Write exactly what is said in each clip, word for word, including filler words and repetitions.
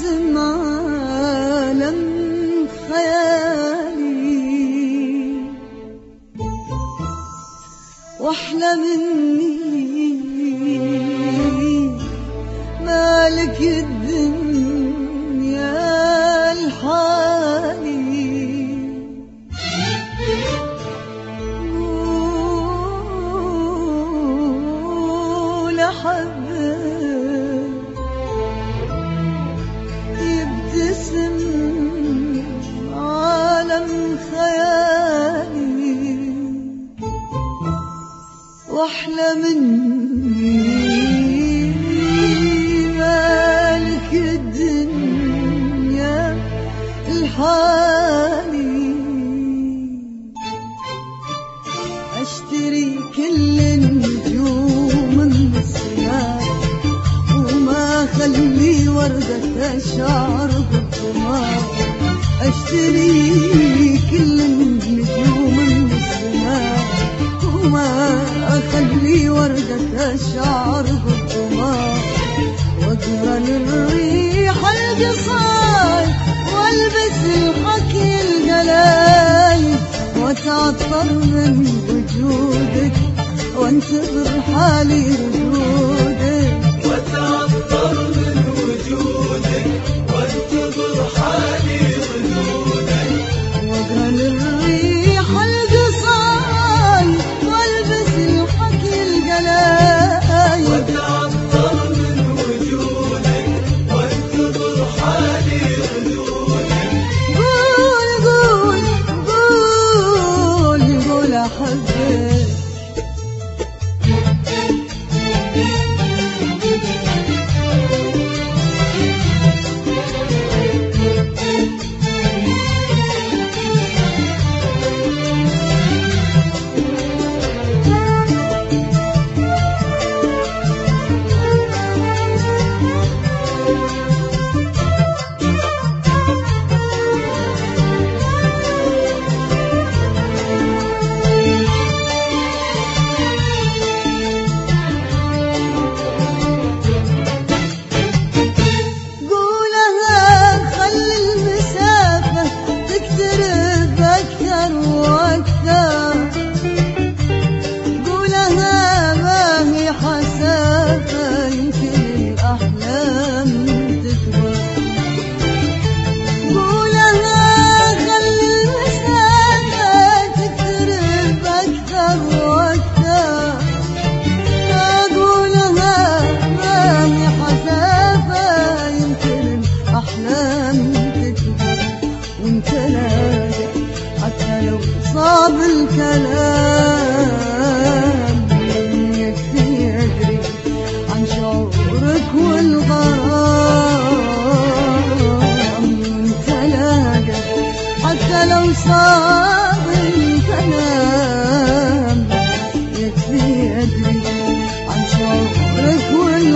يبتسم عالم خيالي، واحلى مني مالك الدنيا الحالي. قول أحبك يبتسم عالم خيالي، واحلى مني مالك الدنيا الحالي. اشتري كل النجوم من السماء، وما خلي وردة شعر بالقمار. اشتري كل النجوم من السماء، وما اخلي وردة شعر بالقمار. واقرا للريح القصاي والبس الحكي الجلالي، واتعطر من وجودك وانتظر حالي ردودك. واتعطر من وجودك وانتظر حالي ردودك. واقرا للريح القصاي والبس الحكي الجلالي، واتعطر من وجودك وانتظر حالي ردودك. قول قول قول قول أحبك صاب الكلام. يكفي أدري عن شعورك والغرام، وانت لاقى حتى لو صاب الكلام. يكفي أدري عن شعورك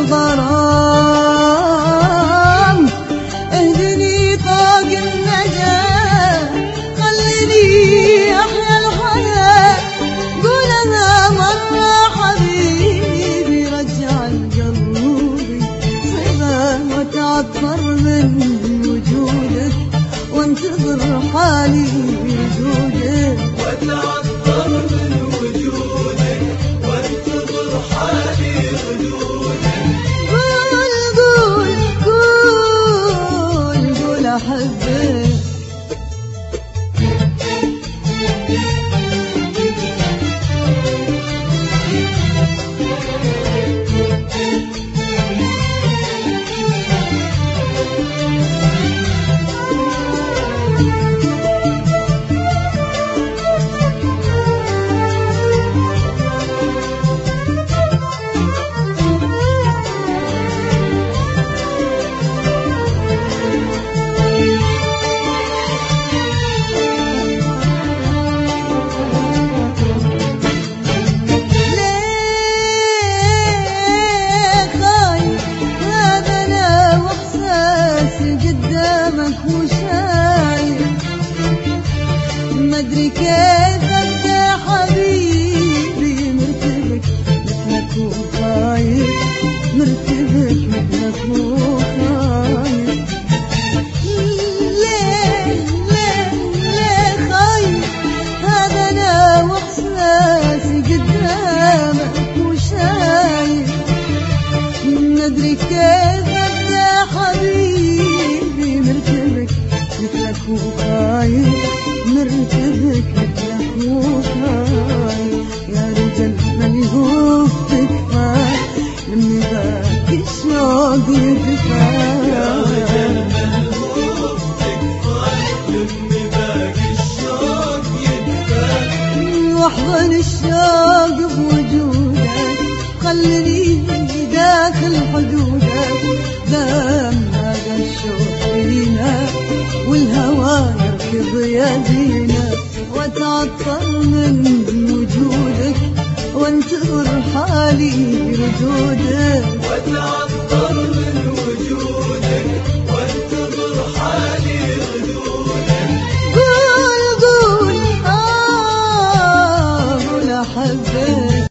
والغرام. اهدني طاق النجاة، خليني أحيا الحياة. قول أنا مرة حبيبي، رجع القلبي صبا. وتعطر من وجودك وانتظر حالي بوجودك. واتعطر من وجودك وانتظر حالي ردودك. قول قول قول قول أحبك مدري كيف انت حبيبي، مرتبك مثلك وخايف، مرتبك مثلك وخايف. والهوى يركض يدينا، واتعطر من وجودك وانتظر حالي ردودك. واتعطر من وجودك وانتظر حالي ردودك. قول قول آه قول أحبك